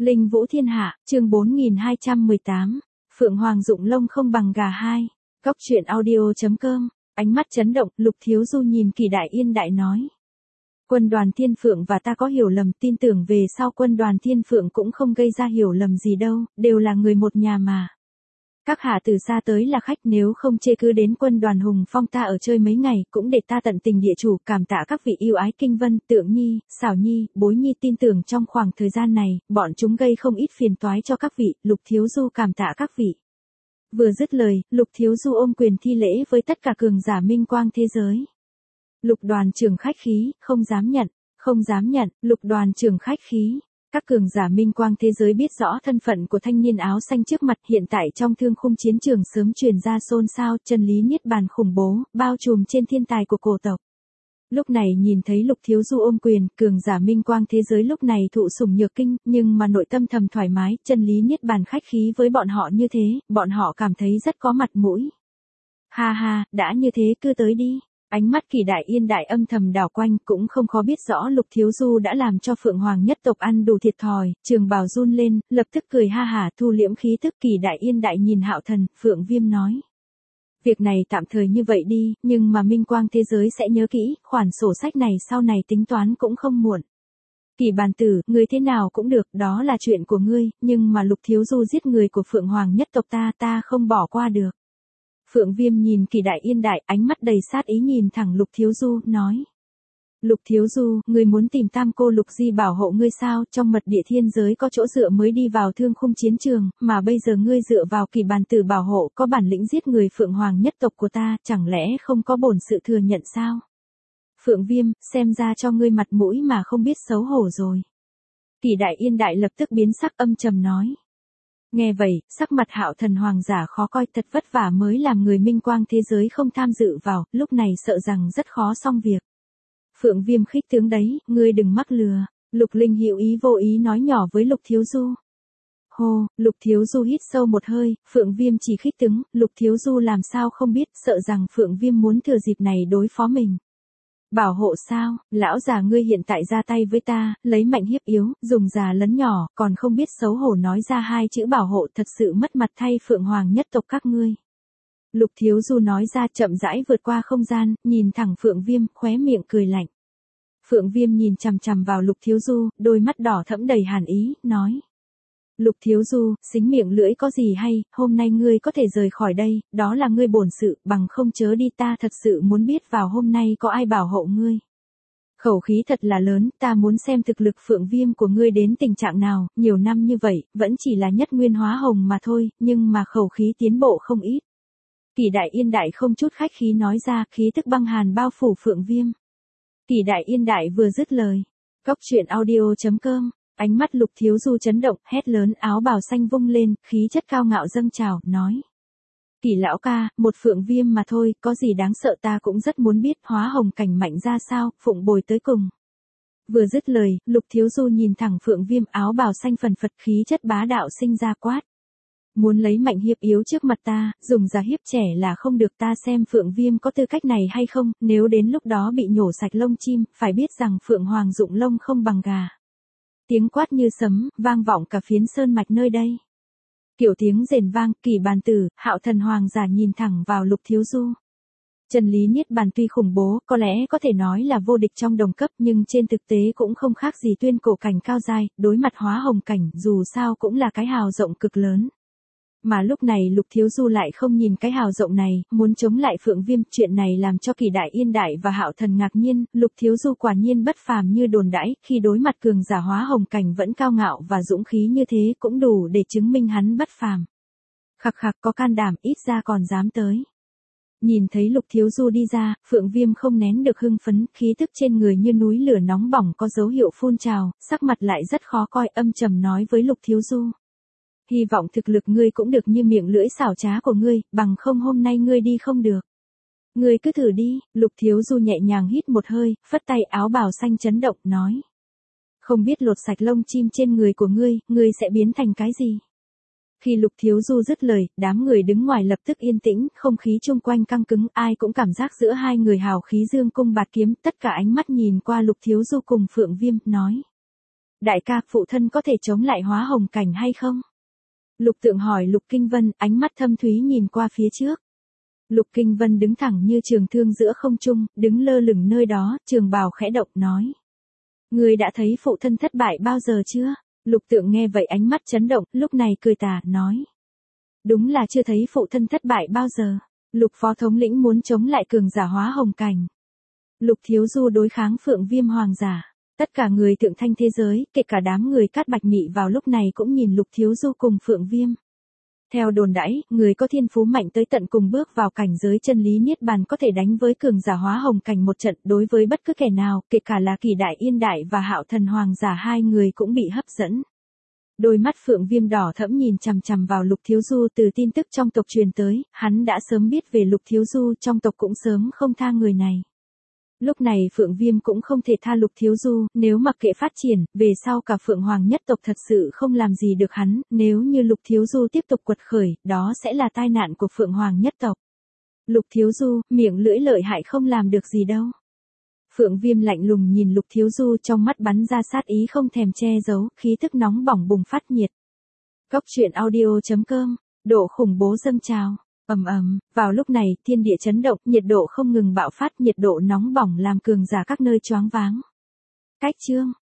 Linh Vũ Thiên Hạ, chương 4218. Phượng Hoàng Dụng Lông không bằng gà hai. Góc truyện audio.com. Ánh mắt chấn động, Lục Thiếu Du nhìn Kỳ Đại Yên Đại nói. Quân đoàn Thiên Phượng và ta có hiểu lầm, tin tưởng về sau quân đoàn Thiên Phượng cũng không gây ra hiểu lầm gì đâu, đều là người một nhà mà. Các hạ từ xa tới là khách, nếu không chê cứ đến quân đoàn Hùng Phong ta ở chơi mấy ngày, cũng để ta tận tình địa chủ, cảm tạ các vị yêu ái Kinh Vân, Tượng Nhi, Xảo Nhi, Bối Nhi, tin tưởng trong khoảng thời gian này, bọn chúng gây không ít phiền toái cho các vị, Lục Thiếu Du cảm tạ các vị. Vừa dứt lời, Lục Thiếu Du ôm quyền thi lễ với tất cả cường giả minh quang thế giới. Lục đoàn trưởng khách khí, không dám nhận, Lục đoàn trưởng khách khí. Các cường giả minh quang thế giới biết rõ thân phận của thanh niên áo xanh trước mặt, hiện tại trong thương khung chiến trường sớm truyền ra xôn xao, chân lý niết bàn khủng bố, bao trùm trên thiên tài của cổ tộc. Lúc này nhìn thấy Lục Thiếu Du ôm quyền, cường giả minh quang thế giới lúc này thụ sủng nhược kinh, nhưng mà nội tâm thầm thoải mái, chân lý niết bàn khách khí với bọn họ như thế, bọn họ cảm thấy rất có mặt mũi. Ha ha, đã như thế cứ tới đi. Ánh mắt Kỳ Đại Yên Đại âm thầm đảo quanh, cũng không khó biết rõ Lục Thiếu Du đã làm cho Phượng Hoàng nhất tộc ăn đủ thiệt thòi, trường bào run lên, lập tức cười ha hả, thu liễm khí tức. Kỳ Đại Yên Đại nhìn Hạo Thần, Phượng Viêm nói. Việc này tạm thời như vậy đi, nhưng mà minh quang thế giới sẽ nhớ kỹ, khoản sổ sách này sau này tính toán cũng không muộn. Kỳ bàn tử, ngươi thế nào cũng được, đó là chuyện của ngươi, nhưng mà Lục Thiếu Du giết người của Phượng Hoàng nhất tộc ta không bỏ qua được. Phượng Viêm nhìn Kỳ Đại Yên Đại, ánh mắt đầy sát ý nhìn thẳng Lục Thiếu Du, nói. Lục Thiếu Du, ngươi muốn tìm tam cô Lục Di bảo hộ ngươi sao, trong mật địa thiên giới có chỗ dựa mới đi vào thương khung chiến trường, mà bây giờ ngươi dựa vào Kỳ bàn tử bảo hộ, có bản lĩnh giết người Phượng Hoàng nhất tộc của ta, chẳng lẽ không có bổn sự thừa nhận sao? Phượng Viêm, xem ra cho ngươi mặt mũi mà không biết xấu hổ rồi. Kỳ Đại Yên Đại lập tức biến sắc, âm trầm nói. Nghe vậy, sắc mặt Hạo Thần hoàng giả khó coi, thật vất vả mới làm người minh quang thế giới không tham dự vào, lúc này sợ rằng rất khó xong việc. Phượng Viêm khích tướng đấy, ngươi đừng mắc lừa. Lục Linh hữu ý vô ý nói nhỏ với Lục Thiếu Du. Hô, Lục Thiếu Du hít sâu một hơi, Phượng Viêm chỉ khích tướng, Lục Thiếu Du làm sao không biết, sợ rằng Phượng Viêm muốn thừa dịp này đối phó mình. Bảo hộ sao, lão già ngươi hiện tại ra tay với ta, lấy mạnh hiếp yếu, dùng già lấn nhỏ, còn không biết xấu hổ nói ra hai chữ bảo hộ, thật sự mất mặt thay Phượng Hoàng nhất tộc các ngươi. Lục Thiếu Du nói ra, chậm rãi vượt qua không gian, nhìn thẳng Phượng Viêm, khóe miệng cười lạnh. Phượng Viêm nhìn chằm chằm vào Lục Thiếu Du, đôi mắt đỏ thẫm đầy hàn ý, nói. Lục Thiếu Du, xính miệng lưỡi có gì hay, hôm nay ngươi có thể rời khỏi đây, đó là ngươi bổn sự, bằng không chớ đi, ta thật sự muốn biết vào hôm nay có ai bảo hộ ngươi. Khẩu khí thật là lớn, ta muốn xem thực lực Phượng Viêm của ngươi đến tình trạng nào, nhiều năm như vậy, vẫn chỉ là nhất nguyên hóa hồng mà thôi, nhưng mà khẩu khí tiến bộ không ít. Kỳ Đại Yên Đại không chút khách khí nói ra, khí tức băng hàn bao phủ Phượng Viêm. Kỳ Đại Yên Đại vừa dứt lời. Góc truyện audio.com. Ánh mắt Lục Thiếu Du chấn động, hét lớn, áo bào xanh vung lên, khí chất cao ngạo dâng trào, nói. Kỳ lão ca, một Phượng Viêm mà thôi, có gì đáng sợ, ta cũng rất muốn biết hóa hồng cảnh mạnh ra sao, phụng bồi tới cùng. Vừa dứt lời, Lục Thiếu Du nhìn thẳng Phượng Viêm, áo bào xanh phần phật, khí chất bá đạo sinh ra quát. Muốn lấy mạnh hiếp yếu trước mặt ta, dùng già hiếp trẻ là không được, ta xem Phượng Viêm có tư cách này hay không, nếu đến lúc đó bị nhổ sạch lông chim, phải biết rằng Phượng Hoàng Dụng Lông không bằng gà. Tiếng quát như sấm, vang vọng cả phiến sơn mạch nơi đây. Kiểu tiếng rền vang, Kỳ bàn tử, Hạo Thần hoàng giả nhìn thẳng vào Lục Thiếu Du. Chân lý niết bàn tuy khủng bố, có lẽ có thể nói là vô địch trong đồng cấp, nhưng trên thực tế cũng không khác gì tuyên cổ cảnh cao giai, đối mặt hóa hồng cảnh, dù sao cũng là cái hào rộng cực lớn. Mà lúc này Lục Thiếu Du lại không nhìn cái hào rộng này, muốn chống lại Phượng Viêm, chuyện này làm cho Kỳ Đại Yên Đại và Hạo Thần ngạc nhiên, Lục Thiếu Du quả nhiên bất phàm như đồn đãi, khi đối mặt cường giả hóa hồng cảnh vẫn cao ngạo và dũng khí như thế cũng đủ để chứng minh hắn bất phàm. Khặc khặc, có can đảm, ít ra còn dám tới. Nhìn thấy Lục Thiếu Du đi ra, Phượng Viêm không nén được hưng phấn, khí tức trên người như núi lửa nóng bỏng có dấu hiệu phun trào, sắc mặt lại rất khó coi, âm trầm nói với Lục Thiếu Du. Hy vọng thực lực ngươi cũng được như miệng lưỡi xảo trá của ngươi, bằng không hôm nay ngươi đi không được. Ngươi cứ thử đi, Lục Thiếu Du nhẹ nhàng hít một hơi, phất tay, áo bào xanh chấn động, nói. Không biết lột sạch lông chim trên người của ngươi sẽ biến thành cái gì? Khi Lục Thiếu Du dứt lời, đám người đứng ngoài lập tức yên tĩnh, không khí chung quanh căng cứng, ai cũng cảm giác giữa hai người hào khí dương cung bạt kiếm, tất cả ánh mắt nhìn qua Lục Thiếu Du cùng Phượng Viêm, nói. Đại ca, phụ thân có thể chống lại hóa hồng cảnh hay không? Lục Tượng hỏi Lục Kinh Vân, ánh mắt thâm thúy nhìn qua phía trước. Lục Kinh Vân đứng thẳng như trường thương giữa không trung, đứng lơ lửng nơi đó, trường bào khẽ động nói. Ngươi đã thấy phụ thân thất bại bao giờ chưa? Lục Tượng nghe vậy ánh mắt chấn động, lúc này cười tà, nói. Đúng là chưa thấy phụ thân thất bại bao giờ. Lục phó thống lĩnh muốn chống lại cường giả hóa hồng cảnh. Lục Thiếu Du đối kháng Phượng Viêm hoàng giả. Tất cả người thượng thanh thế giới, kể cả đám người Cát Bạch Mị vào lúc này cũng nhìn Lục Thiếu Du cùng Phượng Viêm. Theo đồn đãi, người có thiên phú mạnh tới tận cùng bước vào cảnh giới chân lý niết bàn có thể đánh với cường giả hóa hồng cảnh một trận, đối với bất cứ kẻ nào, kể cả là Kỳ Đại Yên Đại và Hạo Thần hoàng giả, hai người cũng bị hấp dẫn. Đôi mắt Phượng Viêm đỏ thẫm nhìn chằm chằm vào Lục Thiếu Du, từ tin tức trong tộc truyền tới, hắn đã sớm biết về Lục Thiếu Du, trong tộc cũng sớm không tha người này. Lúc này Phượng Viêm cũng không thể tha Lục Thiếu Du, nếu mặc kệ phát triển, về sau cả Phượng Hoàng nhất tộc thật sự không làm gì được hắn, nếu như Lục Thiếu Du tiếp tục quật khởi, đó sẽ là tai nạn của Phượng Hoàng nhất tộc. Lục Thiếu Du, miệng lưỡi lợi hại không làm được gì đâu. Phượng Viêm lạnh lùng nhìn Lục Thiếu Du, trong mắt bắn ra sát ý không thèm che giấu, khí tức nóng bỏng bùng phát nhiệt. Cốc truyện audio.com, độ khủng bố dâng trào. Ầm ầm, vào lúc này, thiên địa chấn động, nhiệt độ không ngừng bạo phát, nhiệt độ nóng bỏng làm cường giả các nơi choáng váng. Cách chương